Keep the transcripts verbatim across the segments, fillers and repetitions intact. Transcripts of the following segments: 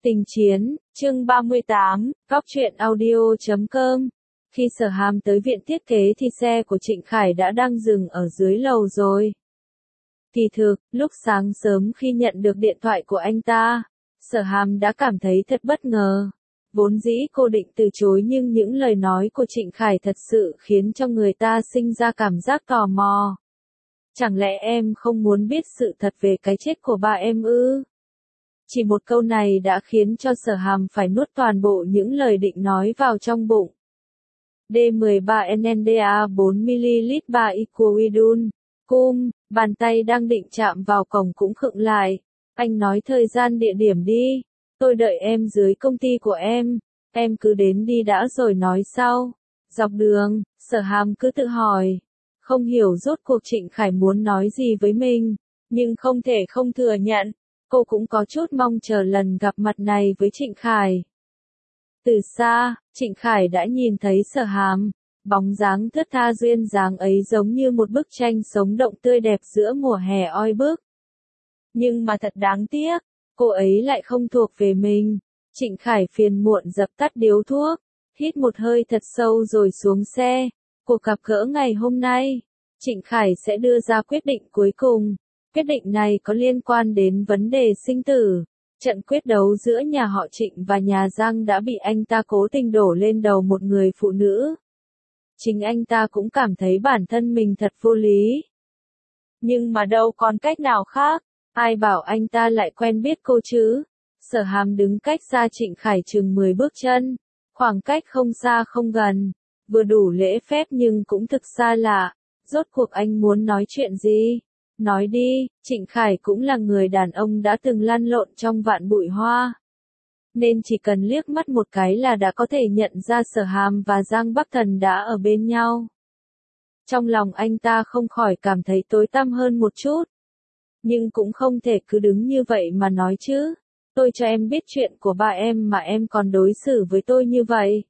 Tình chiến, chương ba mươi tám, góc truyện audio chấm com. Khi Sở Hàm tới viện thiết kế thì xe của Trịnh Khải đã đang dừng ở dưới lầu rồi. Kỳ thực, lúc sáng sớm khi nhận được điện thoại của anh ta, Sở Hàm đã cảm thấy thật bất ngờ. Vốn dĩ cô định từ chối nhưng những lời nói của Trịnh Khải thật sự khiến cho người ta sinh ra cảm giác tò mò. Chẳng lẽ em không muốn biết sự thật về cái chết của ba em ư? Chỉ một câu này đã khiến cho Sở Hàm phải nuốt toàn bộ những lời định nói vào trong bụng. D mười ba N N D A bốn mi-li-lít ba Iquidun, cum, bàn tay đang định chạm vào cổng cũng khựng lại. Anh nói thời gian địa điểm đi, tôi đợi em dưới công ty của em, em cứ đến đi đã rồi nói sau. Dọc đường, Sở Hàm cứ tự hỏi, không hiểu rốt cuộc Trịnh Khải muốn nói gì với mình, nhưng không thể không thừa nhận. Cô cũng có chút mong chờ lần gặp mặt này với Trịnh Khải. Từ xa, Trịnh Khải đã nhìn thấy Sở Hàm, bóng dáng thướt tha duyên dáng ấy giống như một bức tranh sống động tươi đẹp giữa mùa hè oi bức. Nhưng mà thật đáng tiếc, cô ấy lại không thuộc về mình. Trịnh Khải phiền muộn dập tắt điếu thuốc, hít một hơi thật sâu rồi xuống xe. Cuộc gặp gỡ ngày hôm nay, Trịnh Khải sẽ đưa ra quyết định cuối cùng. Quyết định này có liên quan đến vấn đề sinh tử. Trận quyết đấu giữa nhà họ Trịnh và nhà Giang đã bị anh ta cố tình đổ lên đầu một người phụ nữ. Chính anh ta cũng cảm thấy bản thân mình thật vô lý. Nhưng mà đâu còn cách nào khác, ai bảo anh ta lại quen biết cô chứ? Sở Hàm đứng cách xa Trịnh Khải chừng mười bước chân, khoảng cách không xa không gần, vừa đủ lễ phép nhưng cũng thực xa lạ. Rốt cuộc anh muốn nói chuyện gì? Nói đi, Trịnh Khải cũng là người đàn ông đã từng lăn lộn trong vạn bụi hoa. Nên chỉ cần liếc mắt một cái là đã có thể nhận ra Sở Hàm và Giang Bắc Thần đã ở bên nhau. Trong lòng anh ta không khỏi cảm thấy tối tăm hơn một chút. Nhưng cũng không thể cứ đứng như vậy mà nói chứ. Tôi cho em biết chuyện của ba em mà em còn đối xử với tôi như vậy.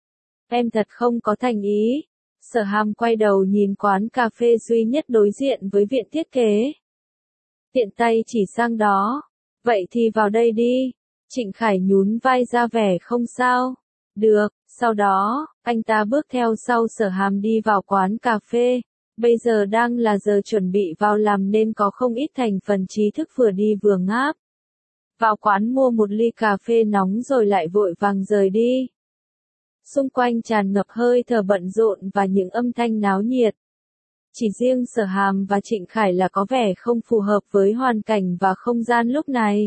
Em thật không có thành ý. Sở Hàm quay đầu nhìn quán cà phê duy nhất đối diện với viện thiết kế. Tiện tay chỉ sang đó. Vậy thì vào đây đi. Trịnh Khải nhún vai ra vẻ không sao. Được, sau đó, anh ta bước theo sau Sở Hàm đi vào quán cà phê. Bây giờ đang là giờ chuẩn bị vào làm nên có không ít thành phần trí thức vừa đi vừa ngáp. Vào quán mua một ly cà phê nóng rồi lại vội vàng rời đi. Xung quanh tràn ngập hơi thở bận rộn và những âm thanh náo nhiệt. Chỉ riêng Sở Hàm và Trịnh Khải là có vẻ không phù hợp với hoàn cảnh và không gian lúc này.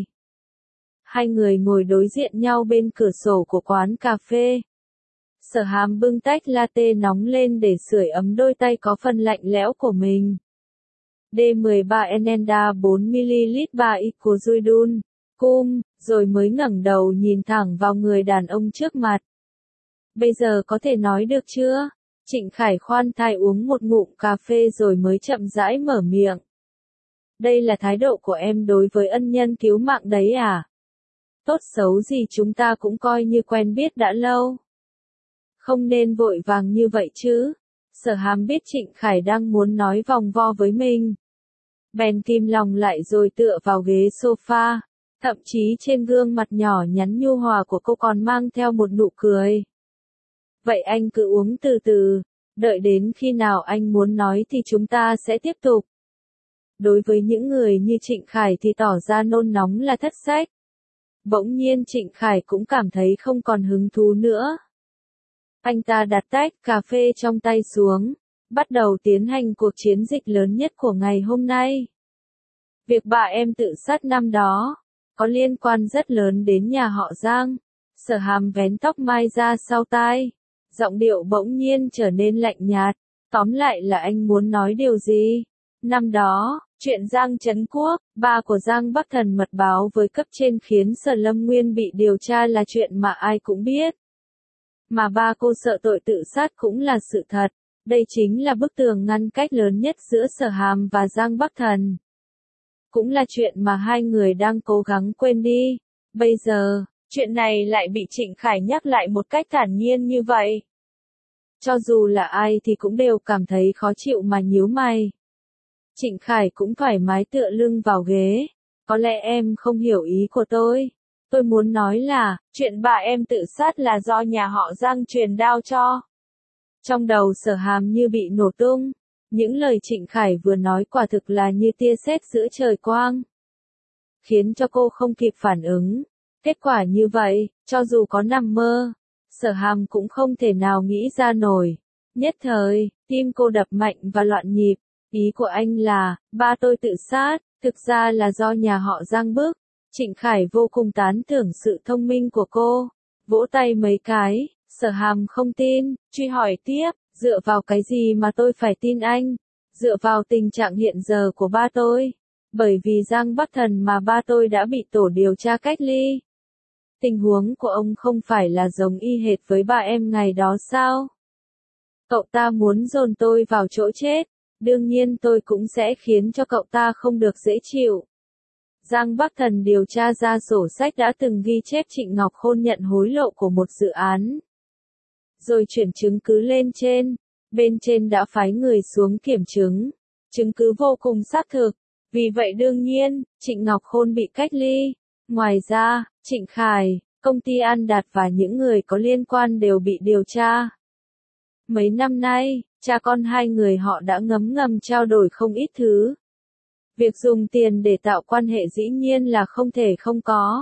Hai người ngồi đối diện nhau bên cửa sổ của quán cà phê. Sở Hàm bưng tách latte nóng lên để sưởi ấm đôi tay có phần lạnh lẽo của mình. D mười ba N N D A bốn mi-li-lít ba Iquidun, cum, rồi mới ngẩng đầu nhìn thẳng vào người đàn ông trước mặt. Bây giờ có thể nói được chưa? Trịnh Khải khoan thai uống một ngụm cà phê rồi mới chậm rãi mở miệng. Đây là thái độ của em đối với ân nhân cứu mạng đấy à? Tốt xấu gì chúng ta cũng coi như quen biết đã lâu. Không nên vội vàng như vậy chứ. Sở Hàm biết Trịnh Khải đang muốn nói vòng vo với mình. Bèn kìm lòng lại rồi tựa vào ghế sofa. Thậm chí trên gương mặt nhỏ nhắn nhu hòa của cô còn mang theo một nụ cười. Vậy anh cứ uống từ từ, đợi đến khi nào anh muốn nói thì chúng ta sẽ tiếp tục. Đối với những người như Trịnh Khải thì tỏ ra nôn nóng là thất sách. Bỗng nhiên Trịnh Khải cũng cảm thấy không còn hứng thú nữa. Anh ta đặt tách cà phê trong tay xuống, bắt đầu tiến hành cuộc chiến dịch lớn nhất của ngày hôm nay. Việc bà em tự sát năm đó, có liên quan rất lớn đến nhà họ Giang. Sở Hàm vén tóc mai ra sau tai. Giọng điệu bỗng nhiên trở nên lạnh nhạt. Tóm lại là anh muốn nói điều gì? Năm đó, chuyện Giang Trấn Quốc, ba của Giang Bắc Thần mật báo với cấp trên khiến Sở Lâm Nguyên bị điều tra là chuyện mà ai cũng biết. Mà ba cô sợ tội tự sát cũng là sự thật. Đây chính là bức tường ngăn cách lớn nhất giữa Sở Hàm và Giang Bắc Thần. Cũng là chuyện mà hai người đang cố gắng quên đi. Bây giờ, chuyện này lại bị Trịnh Khải nhắc lại một cách thản nhiên như vậy. Cho dù là ai thì cũng đều cảm thấy khó chịu mà nhíu mày. Trịnh Khải cũng thoải mái tựa lưng vào ghế. Có lẽ em không hiểu ý của tôi. Tôi muốn nói là, chuyện bà em tự sát là do nhà họ Giang truyền đao cho. Trong đầu Sở Hàm như bị nổ tung. Những lời Trịnh Khải vừa nói quả thực là như tia sét giữa trời quang. Khiến cho cô không kịp phản ứng. Kết quả như vậy, cho dù có nằm mơ, Sở Hàm cũng không thể nào nghĩ ra nổi. Nhất thời, tim cô đập mạnh và loạn nhịp. Ý của anh là, ba tôi tự sát, thực ra là do nhà họ Giang bức. Trịnh Khải vô cùng tán thưởng sự thông minh của cô. Vỗ tay mấy cái, Sở Hàm không tin, truy hỏi tiếp, dựa vào cái gì mà tôi phải tin anh? Dựa vào tình trạng hiện giờ của ba tôi. Bởi vì Giang Bắc Thần mà ba tôi đã bị tổ điều tra cách ly. Tình huống của ông không phải là giống y hệt với ba em ngày đó sao? Cậu ta muốn dồn tôi vào chỗ chết, đương nhiên tôi cũng sẽ khiến cho cậu ta không được dễ chịu. Giang Bắc Thần điều tra ra sổ sách đã từng ghi chép Trịnh Ngọc Khôn nhận hối lộ của một dự án. Rồi chuyển chứng cứ lên trên, bên trên đã phái người xuống kiểm chứng. Chứng cứ vô cùng xác thực, vì vậy đương nhiên, Trịnh Ngọc Khôn bị cách ly. Ngoài ra, Trịnh Khải, công ty An Đạt và những người có liên quan đều bị điều tra. Mấy năm nay, cha con hai người họ đã ngấm ngầm trao đổi không ít thứ. Việc dùng tiền để tạo quan hệ dĩ nhiên là không thể không có.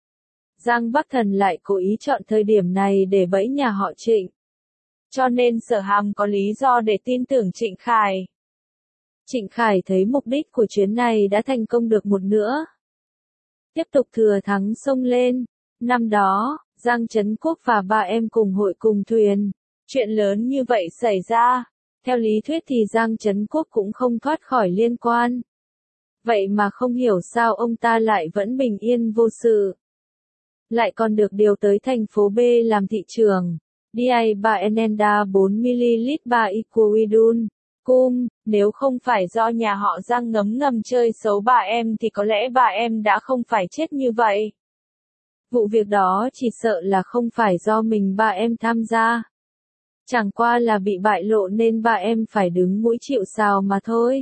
Giang Bắc Thần lại cố ý chọn thời điểm này để bẫy nhà họ Trịnh. Cho nên Sở Hàm có lý do để tin tưởng Trịnh Khải. Trịnh Khải thấy mục đích của chuyến này đã thành công được một nửa. Tiếp tục thừa thắng xông lên. Năm đó, Giang Trấn Quốc và ba em cùng hội cùng thuyền. Chuyện lớn như vậy xảy ra. Theo lý thuyết thì Giang Trấn Quốc cũng không thoát khỏi liên quan. Vậy mà không hiểu sao ông ta lại vẫn bình yên vô sự. Lại còn được điều tới thành phố B làm thị trưởng. Dia ba Enenda bốn mi-li-lít ba Iquidun. Cum, nếu không phải do nhà họ Giang ngấm ngầm chơi xấu bà em thì có lẽ bà em đã không phải chết như vậy. Vụ việc đó chỉ sợ là không phải do mình ba em tham gia. Chẳng qua là bị bại lộ nên ba em phải đứng mũi chịu sào mà thôi.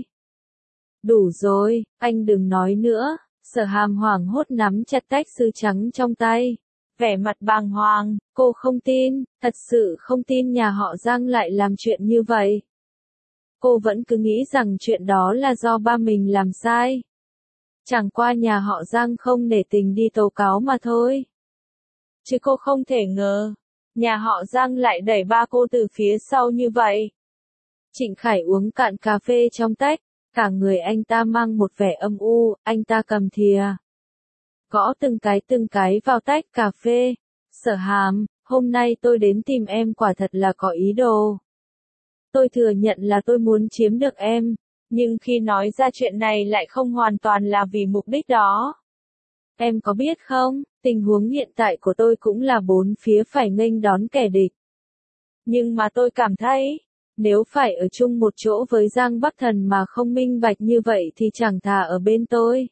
Đủ rồi, anh đừng nói nữa. Sở Hàm hoảng hốt nắm chặt tách sứ trắng trong tay. Vẻ mặt bàng hoàng, cô không tin, thật sự không tin nhà họ Giang lại làm chuyện như vậy. Cô vẫn cứ nghĩ rằng chuyện đó là do ba mình làm sai. Chẳng qua nhà họ Giang không nể tình đi tố cáo mà thôi. Chứ cô không thể ngờ, nhà họ Giang lại đẩy ba cô từ phía sau như vậy. Trịnh Khải uống cạn cà phê trong tách, cả người anh ta mang một vẻ âm u, anh ta cầm thìa. Gõ từng cái từng cái vào tách cà phê. Sở Hàm, hôm nay tôi đến tìm em quả thật là có ý đồ. Tôi thừa nhận là tôi muốn chiếm được em, nhưng khi nói ra chuyện này lại không hoàn toàn là vì mục đích đó. Em có biết không, tình huống hiện tại của tôi cũng là bốn phía phải nghênh đón kẻ địch. Nhưng mà tôi cảm thấy, nếu phải ở chung một chỗ với Giang Bắc Thần mà không minh bạch như vậy thì chẳng thà ở bên tôi.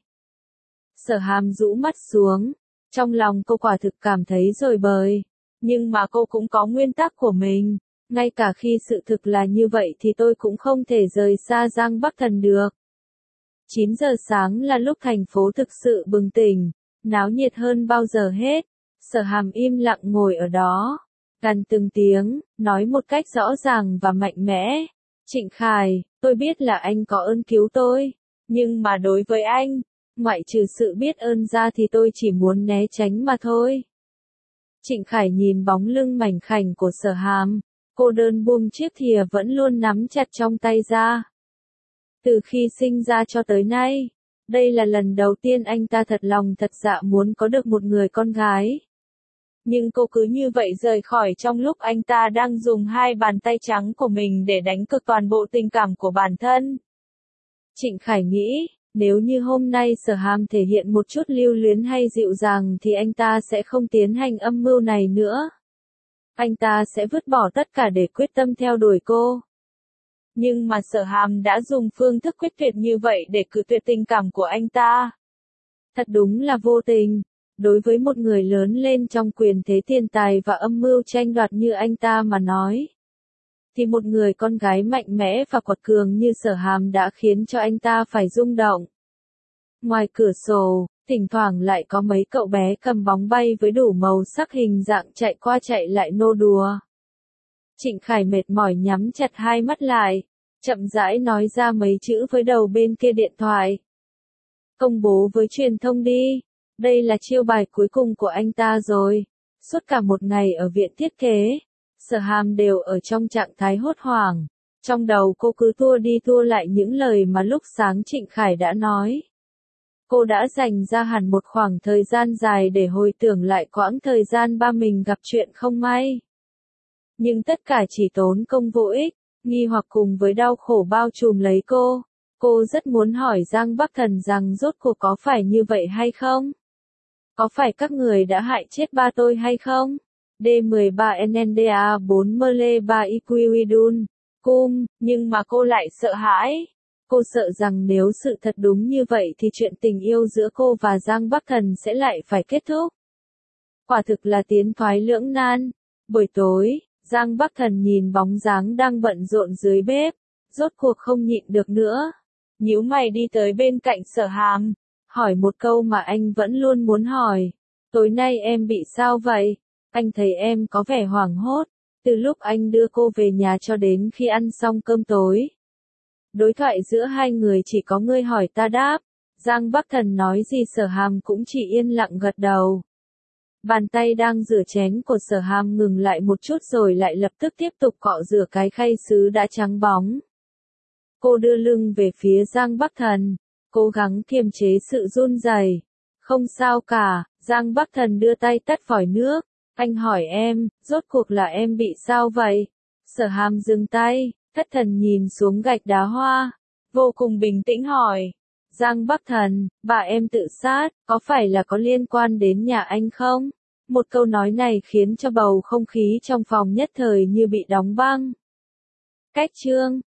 Sở Hàm rũ mắt xuống, trong lòng cô quả thực cảm thấy rối bời, nhưng mà cô cũng có nguyên tắc của mình. Ngay cả khi sự thực là như vậy thì tôi cũng không thể rời xa Giang Bắc Thần được. chín giờ sáng là lúc thành phố thực sự bừng tỉnh, náo nhiệt hơn bao giờ hết. Sở Hàm im lặng ngồi ở đó, gằn từng tiếng, nói một cách rõ ràng và mạnh mẽ. Trịnh Khải, tôi biết là anh có ơn cứu tôi, nhưng mà đối với anh, ngoại trừ sự biết ơn ra thì tôi chỉ muốn né tránh mà thôi. Trịnh Khải nhìn bóng lưng mảnh khảnh của Sở Hàm. Cô đơn buông chiếc thìa vẫn luôn nắm chặt trong tay ra. Từ khi sinh ra cho tới nay, đây là lần đầu tiên anh ta thật lòng thật dạ muốn có được một người con gái. Nhưng cô cứ như vậy rời khỏi trong lúc anh ta đang dùng hai bàn tay trắng của mình để đánh cược toàn bộ tình cảm của bản thân. Trịnh Khải nghĩ, nếu như hôm nay Sở Hàm thể hiện một chút lưu luyến hay dịu dàng thì anh ta sẽ không tiến hành âm mưu này nữa. Anh ta sẽ vứt bỏ tất cả để quyết tâm theo đuổi cô. Nhưng mà Sở Hàm đã dùng phương thức quyết tuyệt như vậy để cự tuyệt tình cảm của anh ta. Thật đúng là vô tình. Đối với một người lớn lên trong quyền thế tiền tài và âm mưu tranh đoạt như anh ta mà nói, thì một người con gái mạnh mẽ và quật cường như Sở Hàm đã khiến cho anh ta phải rung động. Ngoài cửa sổ, Thỉnh thoảng lại có mấy cậu bé cầm bóng bay với đủ màu sắc hình dạng chạy qua chạy lại nô đùa. Trịnh Khải mệt mỏi nhắm chặt hai mắt lại, chậm rãi nói ra mấy chữ với đầu bên kia điện thoại. Công bố với truyền thông đi, đây là chiêu bài cuối cùng của anh ta rồi. Suốt cả một ngày ở viện thiết kế, Sở Hàm đều ở trong trạng thái hốt hoảng. Trong đầu cô cứ tua đi tua lại những lời mà lúc sáng Trịnh Khải đã nói. Cô đã dành ra hẳn một khoảng thời gian dài để hồi tưởng lại quãng thời gian ba mình gặp chuyện không may. Nhưng tất cả chỉ tốn công vô ích, nghi hoặc cùng với đau khổ bao trùm lấy cô. Cô rất muốn hỏi Giang Bắc Thần rằng rốt cuộc có phải như vậy hay không? Có phải các người đã hại chết ba tôi hay không? D mười ba N N D A bốn Merle ba Iquiridun, cum, nhưng mà cô lại sợ hãi. Cô sợ rằng nếu sự thật đúng như vậy thì chuyện tình yêu giữa cô và Giang Bắc Thần sẽ lại phải kết thúc. Quả thực là tiến thoái lưỡng nan. Buổi tối, Giang Bắc Thần nhìn bóng dáng đang bận rộn dưới bếp, rốt cuộc không nhịn được nữa. Nhíu mày đi tới bên cạnh Sở Hàm, hỏi một câu mà anh vẫn luôn muốn hỏi. Tối nay em bị sao vậy? Anh thấy em có vẻ hoảng hốt, từ lúc anh đưa cô về nhà cho đến khi ăn xong cơm tối. Đối thoại giữa hai người chỉ có ngươi hỏi ta đáp. Giang Bắc Thần nói gì Sở Hàm cũng chỉ yên lặng gật đầu. Bàn tay đang rửa chén của Sở Hàm ngừng lại một chút rồi lại lập tức tiếp tục cọ rửa cái khay sứ đã trắng bóng. Cô đưa lưng về phía Giang Bắc Thần, cố gắng kiềm chế sự run rẩy. Không sao cả, Giang Bắc Thần đưa tay tắt vòi nước. Anh hỏi em, rốt cuộc là em bị sao vậy? Sở Hàm dừng tay, thất thần nhìn xuống gạch đá hoa, vô cùng bình tĩnh hỏi. Giang Bắc Thần, bà em tự sát, có phải là có liên quan đến nhà anh không? Một câu nói này khiến cho bầu không khí trong phòng nhất thời như bị đóng băng. Cách chương